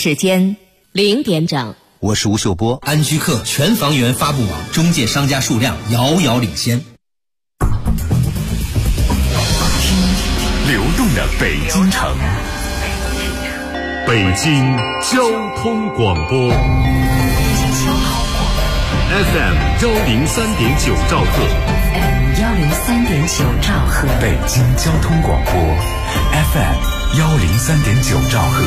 时间0点整。 我是吴秀波。 安居客全房源发布网中介商家数量遥遥领先。 流动的北京城，北京交通广播 FM 103.9兆赫 103.9兆赫， 北京交通广播 FM 103.9兆赫。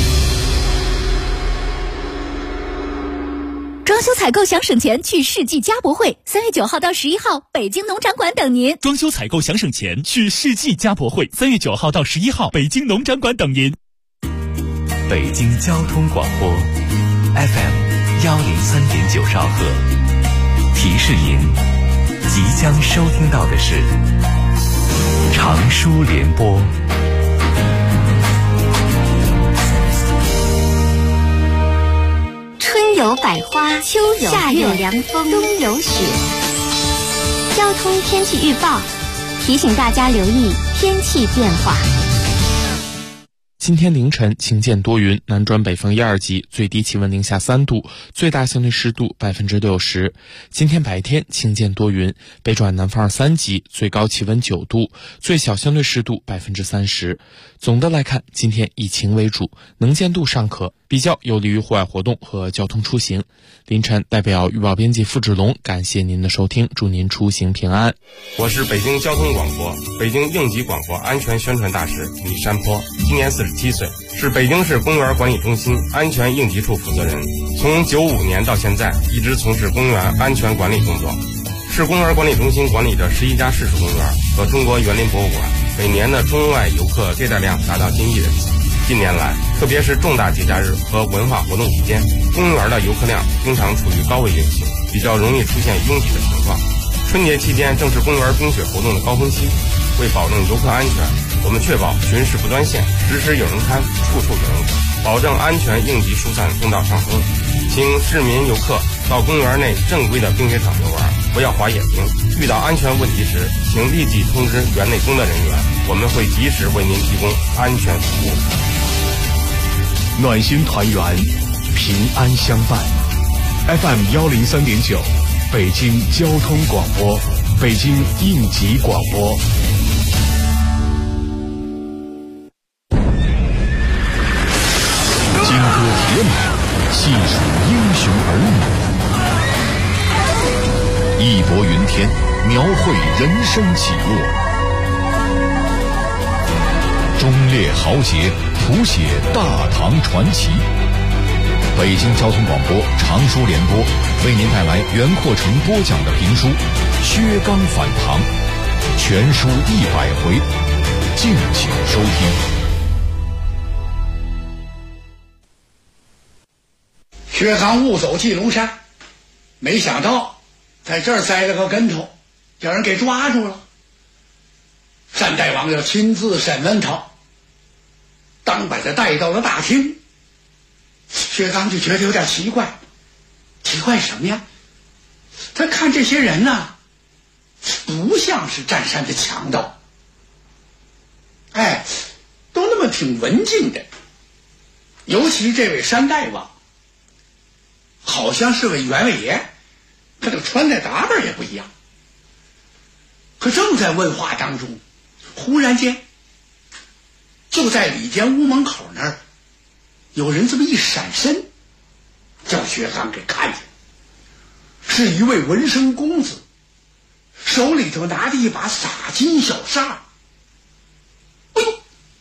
装修采购想省钱，去世纪家博会，3月9号到11号，北京农展馆等您。 装修采购想省钱，去世纪家博会，3月9号到11号，北京农展馆等您。 北京交通广播 FM 103.9兆赫，提示您，即将收听到的是长舒联播。 春有百花，秋有夏有凉风，冬有雪。交通天气预报提醒大家留意天气变化。 今天凌晨晴间多云，南转北风1、2级，最低气温零下3度，最大相对湿度60%。今天白天晴间多云，北转南风2、3级，最高气温9度，最小相对湿度30%。总的来看，今天以晴为主，能见度尚可，比较有利于户外活动和交通出行。凌晨代表预报编辑付志龙，感谢您的收听，祝您出行平安。 我是北京交通广播北京应急广播安全宣传大使李山坡，今年47岁，是北京市公园管理中心安全应急处负责人，从95年到现在一直从事公园安全管理工作。市公园管理中心管理着11家市属公园和中国园林博物馆，每年的中外游客接待量达到近1人次。近年来，特别是重大节假日和文化活动期间，公园的游客量经常处于高位运行，比较容易出现拥挤的情况。春节期间正是公园冰雪活动的高峰期，为保证游客安全，我们确保巡视不断线，时时有人看，处处有人管，保证安全应急疏散通道畅通。请市民游客到公园内正规的冰雪场游玩，不要滑野冰。遇到安全问题时，请立即通知园内工作人员，我们会及时为您提供安全服务。 暖心团圆，平安相伴。FM 103.9，北京交通广播，北京应急广播。金戈铁马，细数英雄儿女，义薄云天，描绘人生起落。忠烈豪杰，谱写大唐传奇。北京交通广播长舒联播为您带来袁阔成播讲的评书《薛刚反唐》，全书100回，敬请收听。 薛刚误走进龙山，没想到在这儿栽了个跟头，叫人给抓住了。单大王要亲自审问他，当把他带到了大厅。薛刚就觉得有点奇怪，奇怪什么呀？他看这些人呢，不像是占山的强盗，都那么挺文静的。尤其这位山大王，好像是位员外爷，他这个穿戴打扮也不一样。可正在问话当中，忽然间，就在里间屋门口那儿，有人这么一闪身，叫薛刚给看见，是一位文生公子，手里头拿着一把洒金小扇。哎呦！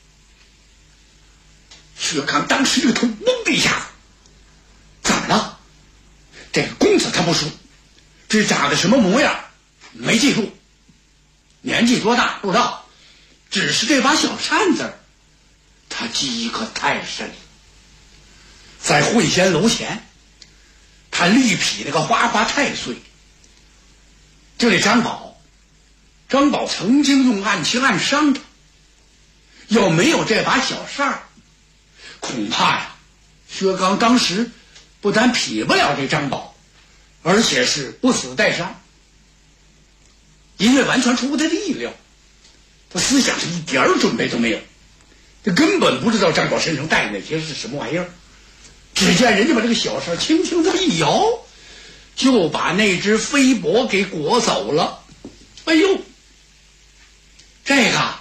薛刚当时这个头懵的一下子，怎么了？这个公子他不熟，这长得什么模样没记住，年纪多大不知道，只是这把小扇子他记忆可太深了。在会仙楼前，他力劈那个花花太岁。这里张宝曾经用暗器暗伤他，要没有这把小扇，恐怕呀，薛刚当时不但劈不了这张宝，而且是不死带伤，因为完全出乎他的意料。他思想是一点准备都没有，他根本不知道张宝身上带的那些是什么玩意儿。 只见人家把这个小扇轻轻这么一摇，就把那只飞帛给裹走了。哎呦，这个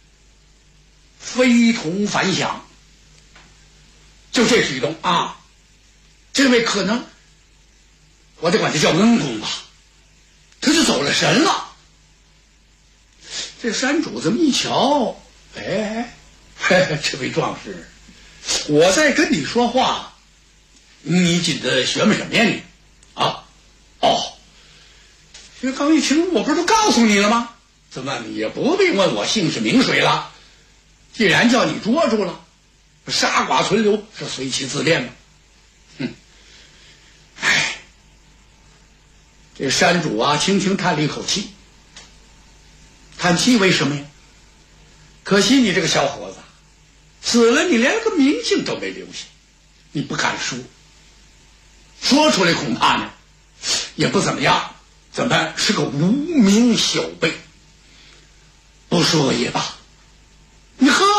非同凡响。就这举动啊，这位可能我得管他叫恩公吧，他就走了神了。这山主这么一瞧，哎，这位壮士，我在跟你说话，你紧的学么什么呀你？啊，哦，薛刚一听，我不是都告诉你了吗？怎么你也不必问我姓氏名谁了？既然叫你捉住了，杀剐存留是随其自便嘛。哎，这山主啊，轻轻叹了一口气。叹气为什么呀？可惜你这个小伙子死了，你连个名姓都没留下，你不敢说，说出来恐怕呢也不怎么样，怎么是个无名小辈，不说也罢。你喝，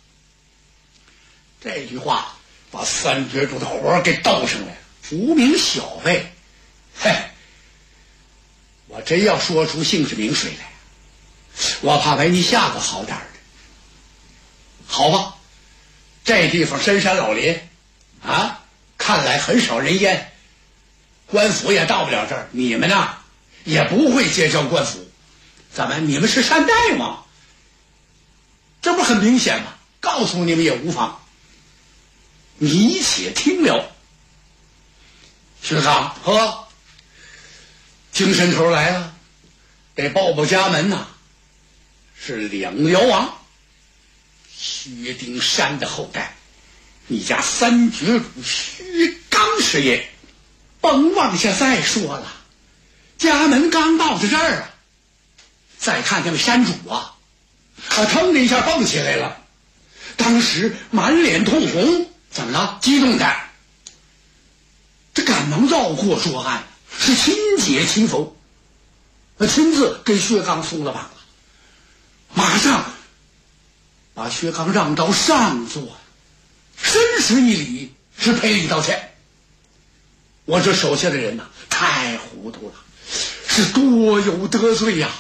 这句话把三绝主的火给斗上来了。无名小辈，嘿，我真要说出姓氏名谁来，我怕为你下个好点的。好吧，这地方深山老林啊，看来很少人烟，官府也到不了这儿，你们呢也不会结交官府，怎么你们是山大王？这不很明显吗？告诉你们也无妨，你且听了。薛刚，呵，精神头来了，得报报家门呐，是两辽王薛丁山的后代，你家三绝主薛刚是也。甭往下再说了，家门刚到这儿啊，再看那位山主啊，腾的一下蹦起来了，当时满脸通红，怎么了？激动的，这赶忙绕过桌案，是亲解其否，亲自给薛刚松了绑了，马上把薛刚让到上座，深施一礼，是赔礼道歉。我这手下的人呐，太糊涂了，是多有得罪呀！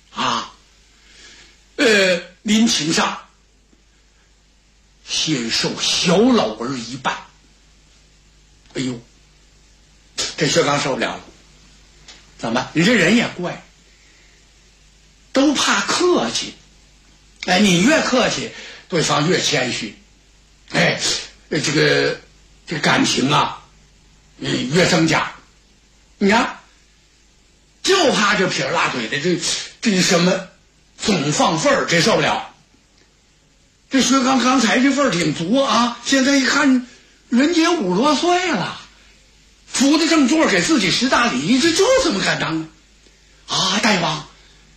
临请上先受小老儿一拜。哎呦，这薛刚受不了了，怎么？你这人也怪，都怕客气。哎，你越客气，对方越谦虚。哎，这个感情啊，越增加。你看，就怕这撇拉腿的这什么总放份儿，这受不了。这薛刚刚才这份儿挺足啊，现在一看人家50多岁了，扶的正座给自己10大礼，这怎么敢当呢？啊，大王！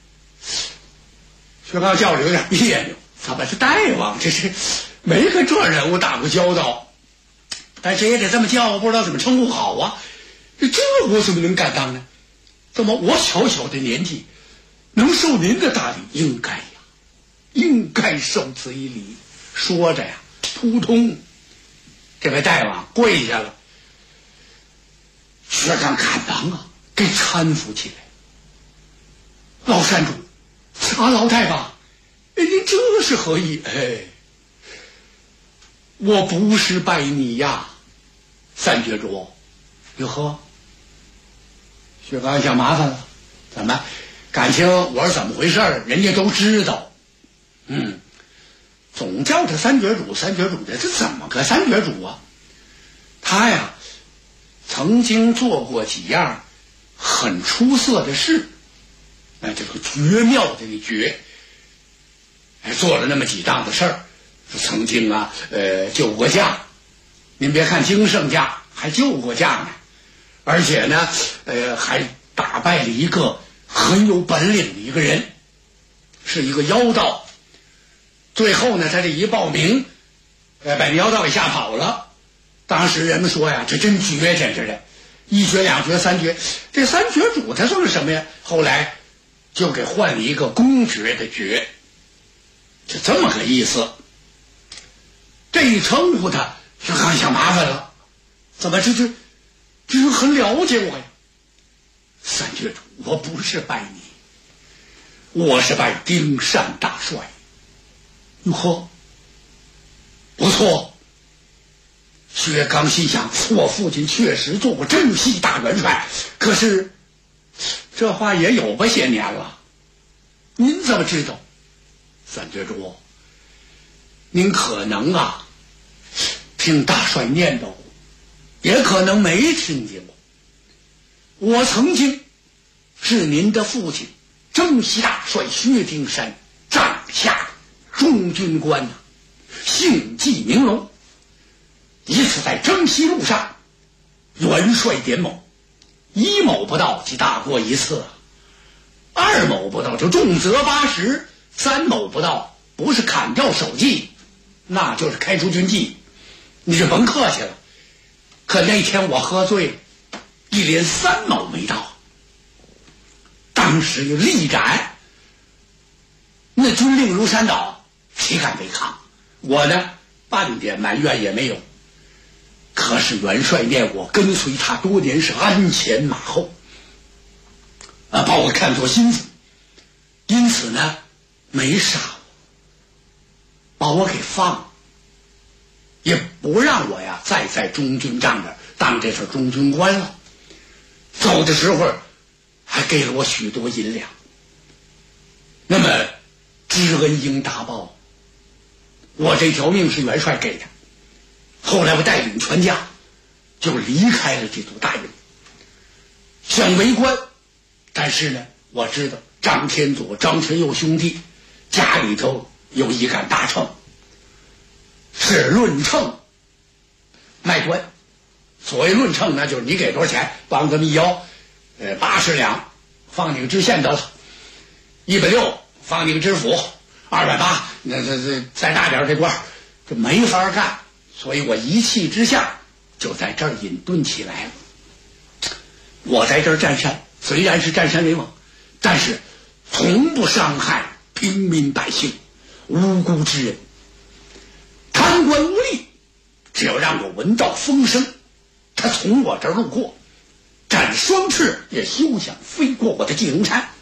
薛刚叫着有点别扭，怎么是大王？这是没跟这人物打过交道，但是也得这么叫，不知道怎么称呼好啊。这我怎么能敢当呢？怎么我小小的年纪能受您的大礼？应该呀，应该受此一礼。说着呀，扑通，这位大王跪下了。薛刚赶忙啊，给搀扶起来。老山主啊，老太王，您这是何意？哎，我不是拜你呀，三绝主。哟呵，薛刚想麻烦了，怎么？感情我是怎么回事人家都知道。总叫他三绝主，三绝主的，这怎么个三绝主啊？他呀，曾经做过几样很出色的事。这个绝妙的那绝，做了那么几档子事儿，曾经啊，救过驾。您别看经圣驾，还救过驾呢，而且呢，还打败了一个很有本领的一个人，是一个妖道。最后呢，他这一报名，把那妖道给吓跑了。当时人们说呀，这真绝，简直的，一绝、两绝、三绝。这三绝主他算是什么呀？后来就给换了一个公爵的爵，就这么个意思。这一称呼他，薛刚想麻烦了。 怎么这很了解我呀？三绝主，我不是拜你，我是拜丁善大帅。哟呵，不错。薛刚心想，我父亲确实做过征西大元帅，可是这话也有不些年了，您怎么知道？三绝主，您可能听大帅念叨过，也可能没听见过。我曾经是您的父亲征西大帅薛丁山帐下中军官姓纪名龙。一次在征西路上，元帅点某，1某不到即大过一次，2某不到就重责80，3某不到不是砍掉首级，那就是开除军纪。你就甭客气了。可那天我喝醉了，一连3某没到，当时就力斩。那军令如山倒，谁敢违抗？我呢，半点埋怨也没有。可是元帅念我跟随他多年，是鞍前马后，把我看作心腹，因此呢，没杀我，把我给放了，也不让我再在中军帐这当这份中军官了。走的时候还给了我许多银两。那么知恩应答报，我这条命是元帅给的。后来我带领全家就离开了这座大营，想为官，但是呢，我知道张天佐、张全佑兄弟家里头有一杆大秤，是论秤卖官。所谓论秤呢，就是你给多少钱，帮这么一摇，80两放你个知县得了，160放你个知府，280那再大点这官这没法干。所以我一气之下就在这儿隐遁起来了。我在这儿占山，虽然是占山为王，但是从不伤害平民百姓、无辜之人。贪官污吏，只要让我闻到风声，他从我这儿路过，展双翅也休想飞过我的纪龙山。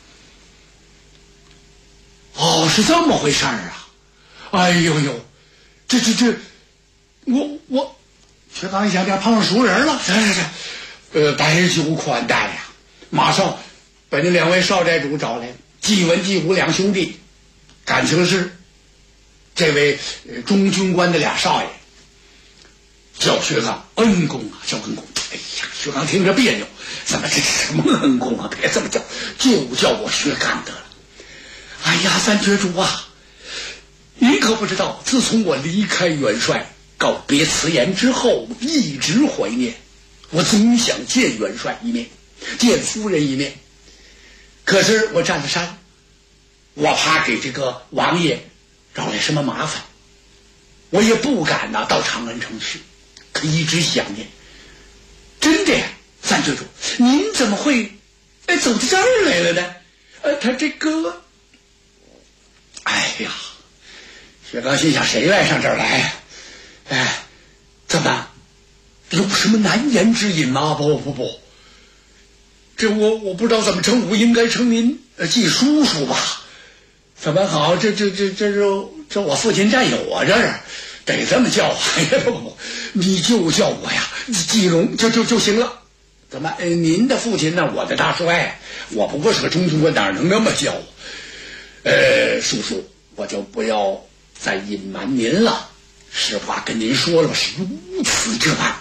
哦，是这么回事啊！哎呦呦，这我薛刚一想，这碰上熟人了，白酒款待呀！马上把那2位少寨主找来，纪文、纪武2兄弟，感情是这位中军官的2少爷，叫薛刚恩公叫恩公。哎呀，薛刚听着别扭，怎么这什么恩公啊？别这么叫，就叫我薛刚得了。哎呀，三绝主你可不知道，自从我离开元帅告别辞言之后，一直怀念，我总想见元帅一面，见夫人一面。可是我占了山，我怕给这个王爷找来什么麻烦，我也不敢到长安城去，可一直想念。真的呀，三绝主，您怎么会走到这儿来了呢？他这个，哎呀，薛刚心想，谁来上这儿来呀？怎么有什么难言之隐吗？不，这我不知道怎么称呼，应该称您季叔叔吧？怎么好？这我父亲战友这儿得这么叫。哎呀，不，你就叫我呀，季龙就行了。怎么您的父亲呢？我的大帅，我不过是个中军官，哪能那么叫我？叔叔，我就不要再隐瞒您了。实话跟您说了，是如此这般。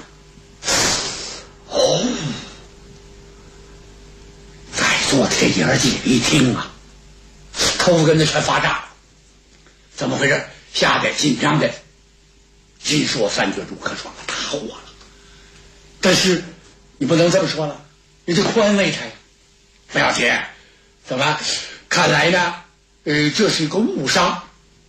在座的这爷几个一听头跟子全发炸了。怎么回事？吓得紧张的尽说三绝主可闯了大祸了。但是你不能这么说了，你得宽慰他呀。不要紧，怎么看来呢这是一个误伤。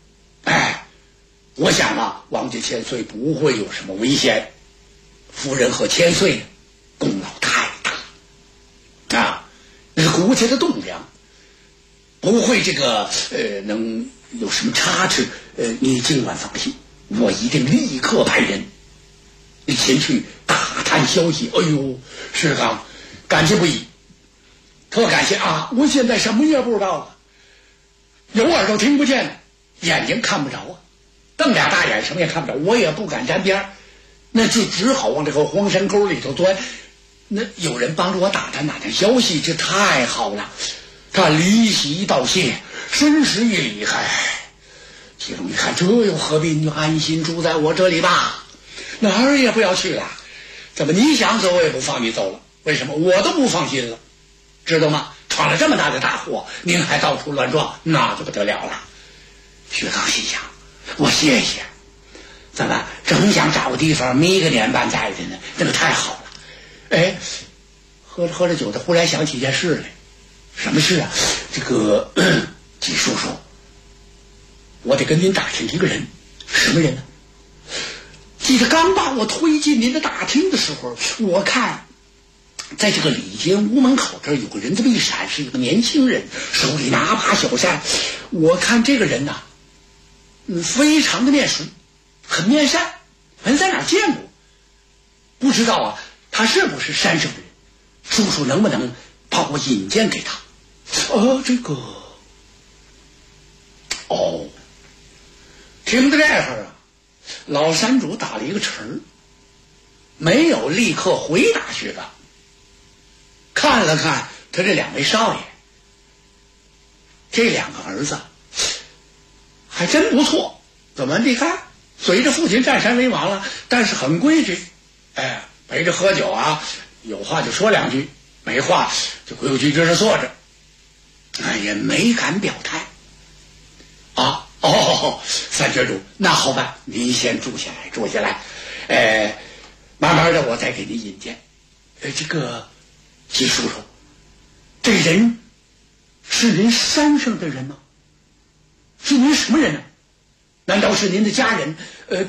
我想王家千岁不会有什么危险，夫人和千岁功劳太大那是国家的栋梁，不会能有什么差池。你尽管放心，我一定立刻派人前去打探消息，哎呦，石刚感激不已，特感谢啊！我现在什么也不知道了，有耳朵听不见，眼睛看不着啊，瞪俩大眼什么也看不着，我也不敢沾边，那就只好往这个荒山沟里头钻。那有人帮助我打探消息，这太好了。他离席道谢，深施一礼，其中一看，这又何必？你就安心住在我这里吧，哪儿也不要去了。怎么你想走我也不放你走了？为什么？我都不放心了，知道吗？闯了这么大的大祸，您还到处乱撞，那就不得了了。薛刚心想，我谢谢，怎么正想找个地方眯个年半载的呢？那个太好了。哎，喝着酒，他忽然想起一件事来。什么事啊？这个季叔叔，我得跟您打听一个人。什么人呢？记得刚把我推进您的大厅的时候，我看在这个里间屋门口这儿有个人这么一闪，是一个年轻人，手里拿把小扇。我看这个人呐，非常的面熟，很面善，很在哪儿见过，不知道啊，他是不是山上的人？叔叔能不能把我引荐给他？听到这会儿啊，老山主打了一个沉，没有立刻回答薛刚，看了看他这两位少爷，这两个儿子还真不错。怎么你看，随着父亲占山为王了，但是很规矩，陪着喝酒啊，有话就说两句，没话就规规矩矩的坐着，也没敢表态。三郡主，那好办，您先住下来，慢慢的我再给您引荐。这个季叔叔，这人是您山上的人吗？是您什么人呢？难道是您的家人？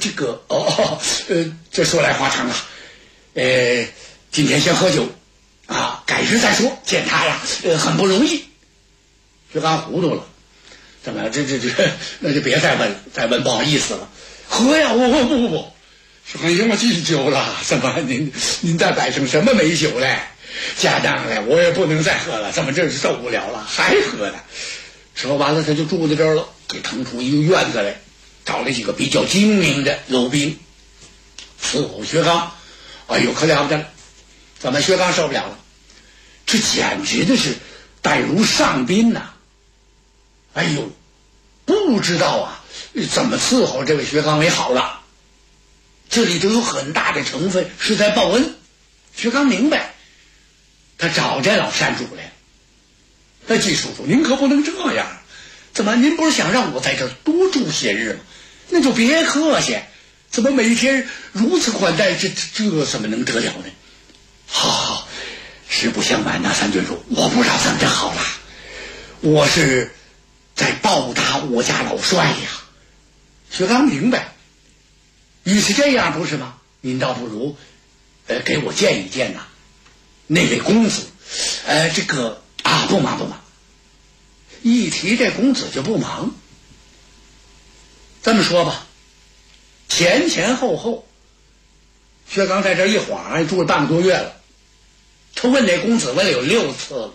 这说来话长啊。今天先喝酒啊，改日再说。见他呀，很不容易。薛刚糊涂了，怎么那就别再问，不好意思了。喝呀，我不，薛刚赢我敬酒了。怎么您再摆成什么美酒来？家当来，我也不能再喝了。怎么这是受不了了，还喝呢？说完了，他就住在这儿了，给腾出一个院子来，找了几个比较精明的楼兵伺候薛刚。哎呦，可了不得了！怎么薛刚受不了了？这简直的是待如上宾呐！哎呦，不知道啊，怎么伺候这位薛刚为好了。这里头有很大的成分是在报恩。薛刚明白，他找这老山主来。季叔叔，您可不能这样。怎么，您不是想让我在这儿多住些日吗？那就别客气。怎么每天如此款待，这怎么能得了呢？好，实不相瞒呐，三郡主，我不知道怎么着好了，我是在报答我家老帅呀。薛刚明白，与其这样不是吗？您倒不如给我见一见呐，那位公子。不忙，一提这公子就不忙。这么说吧，前后，薛刚在这一晃住了半个多月了。他问那公子问了有6次了，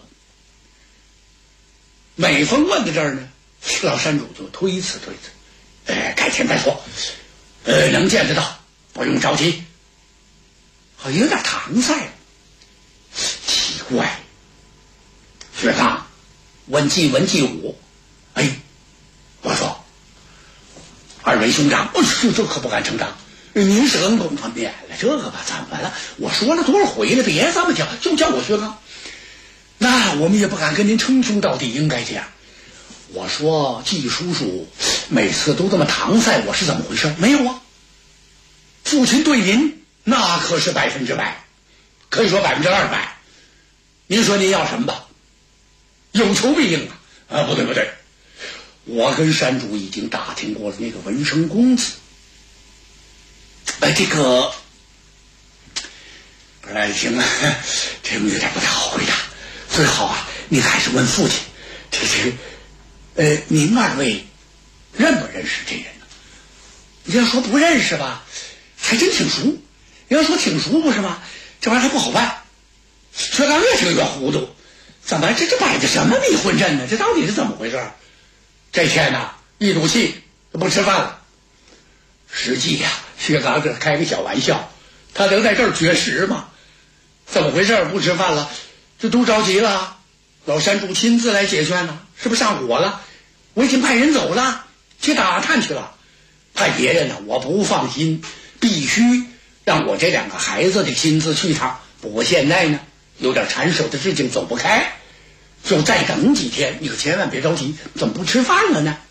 每逢问到这儿呢，老山主就推辞，改天再说，能见得到，不用着急。好，有点搪塞。奇怪，薛刚问季文、季武，我说二位兄长，这可不敢称长。您是恩公，免了这个吧，怎么了？我说了多少回了，别这么叫，就叫我薛刚。那我们也不敢跟您称兄道弟，应该这样。我说季叔叔每次都这么搪塞我，是怎么回事？没有啊，父亲对您那可是100%，可以说200%。您说您要什么吧？有求必应啊！不对，我跟山主已经打听过了那个文生公子。行了，这有点不太好回答。最好啊，您还是问父亲。您二位认不认识这人呢？你要说不认识吧，还真挺熟；你要说挺熟，不是吗？ 这玩意儿还不好办。薛刚越听越糊涂，怎么这摆的什么迷魂阵呢？这到底是怎么回事？这天呐，一赌气就不吃饭了。实际呀，薛刚这开个小玩笑，他能在这儿绝食吗？怎么回事？不吃饭了，这都着急了。老山主亲自来解劝呢，是不是上火了？我已经派人走了，去打探去了。派别人呢，我不放心，必须让我这2个孩子的亲自去一趟。不过现在呢，有点缠手的事情走不开，就再等几天。你可千万别着急，怎么不吃饭了呢？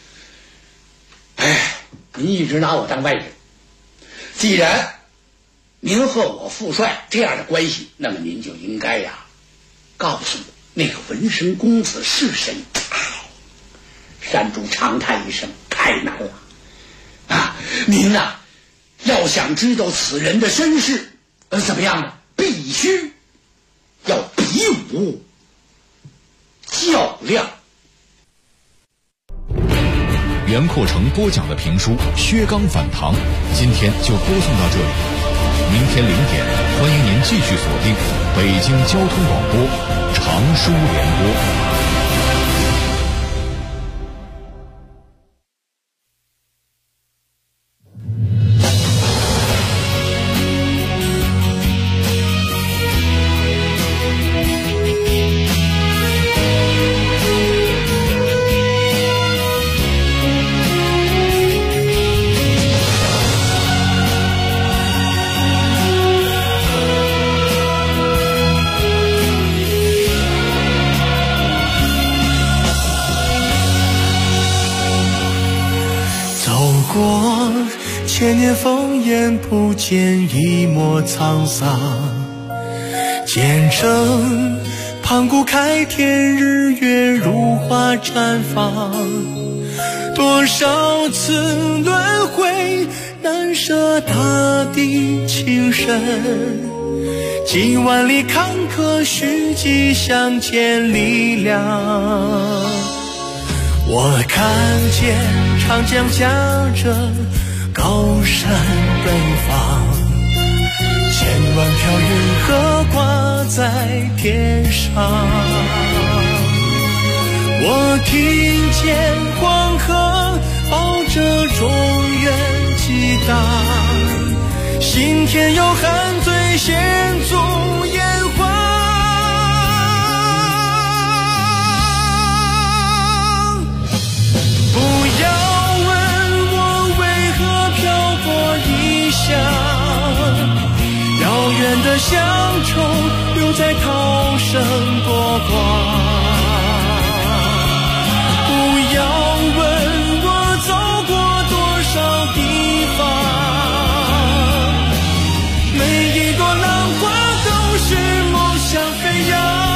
哎，您一直拿我当外人，既然您和我父帅这样的关系，那么您就应该呀，告诉我那个文生公子是谁。山主长叹一声，太难了啊！您呐，要想知道此人的身世，怎么样呢？必须要比武较量。 袁阔成播讲的评书《薛刚反唐》，今天就播送到这里。明天0点，欢迎您继续锁定北京交通广播长书联播。 千年烽烟不见一抹沧桑，见证盘古开天，日月如花绽放。多少次轮回，难舍大地情深，几万里坎坷，虚迹相见力量。我看见长江夹着高山奔放，千万条云河挂在天上。我听见黄河抱着中原激荡，心田有汉醉先祖炎黄。不要问我为何漂泊异乡，遥远的乡愁留在涛声波光。不要问我走过多少地方，每一朵浪花都是梦想飞扬。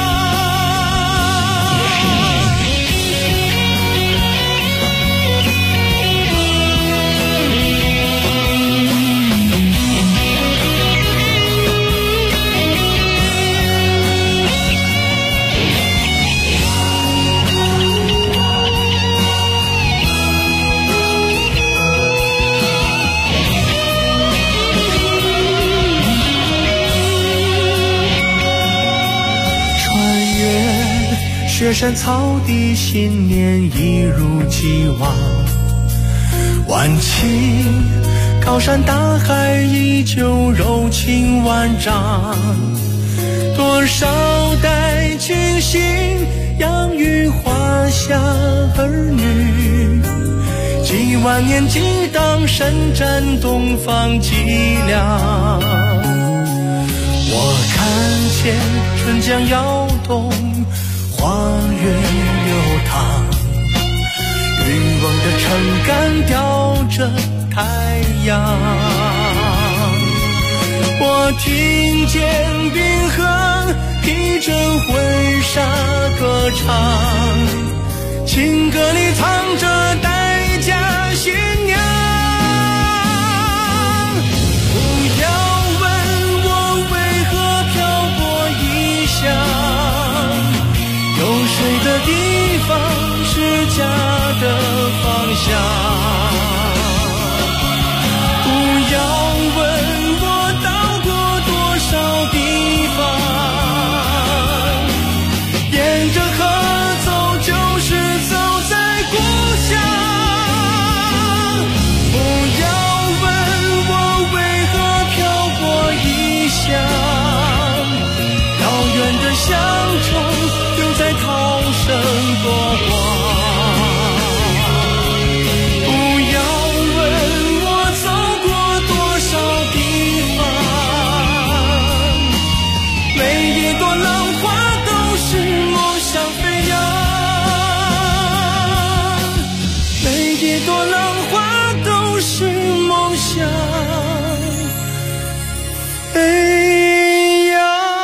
雪山草地，信念一如既往。万顷高山大海，依旧柔情万丈。多少代君心，养育华夏儿女。几万年激荡，神战东方脊梁。我看见春江摇动，花月流淌，渔翁的撑杆吊着太阳。我听见冰河披着婚纱歌唱，情歌里藏着待嫁新娘。不要问我为何漂泊异乡，有水的地方是家的方向。不要问我到过多少地一朵浪花都是梦想飞扬，每一朵浪花都是梦想飞扬。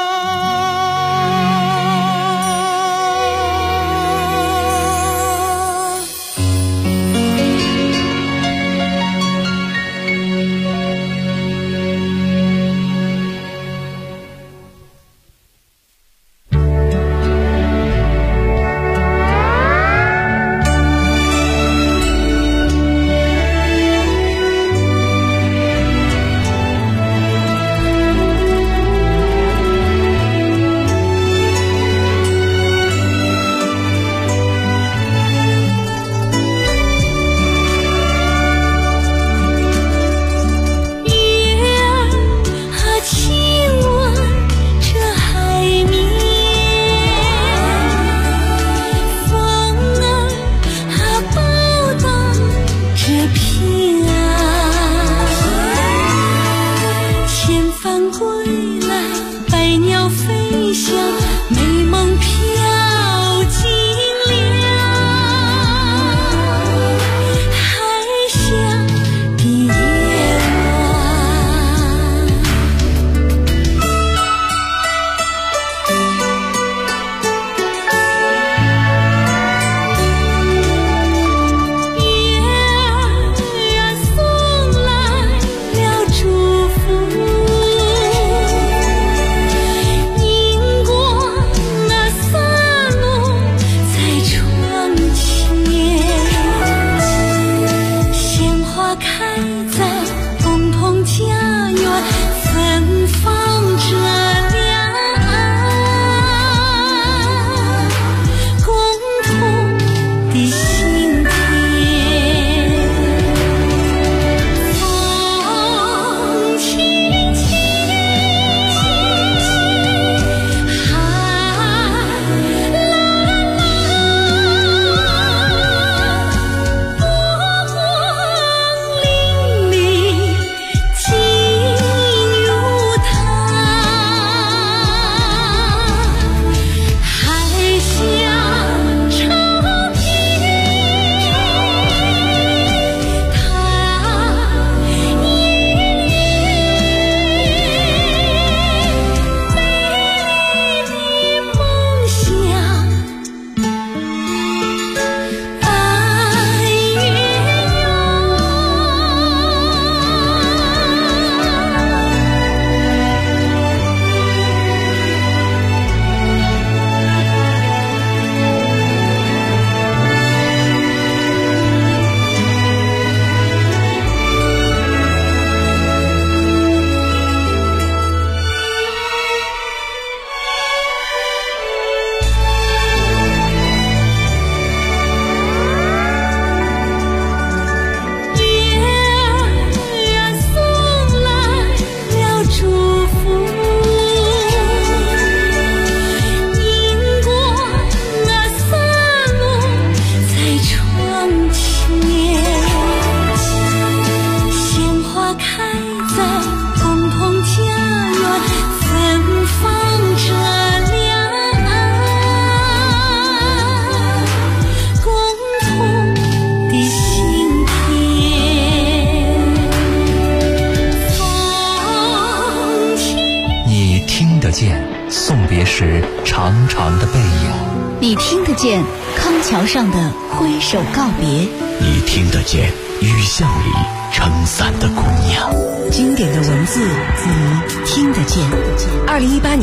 时长长的背影， 你听得见康桥上的挥手告别， 你听得见雨巷里撑伞的姑娘， 经典的文字你听得见。2018年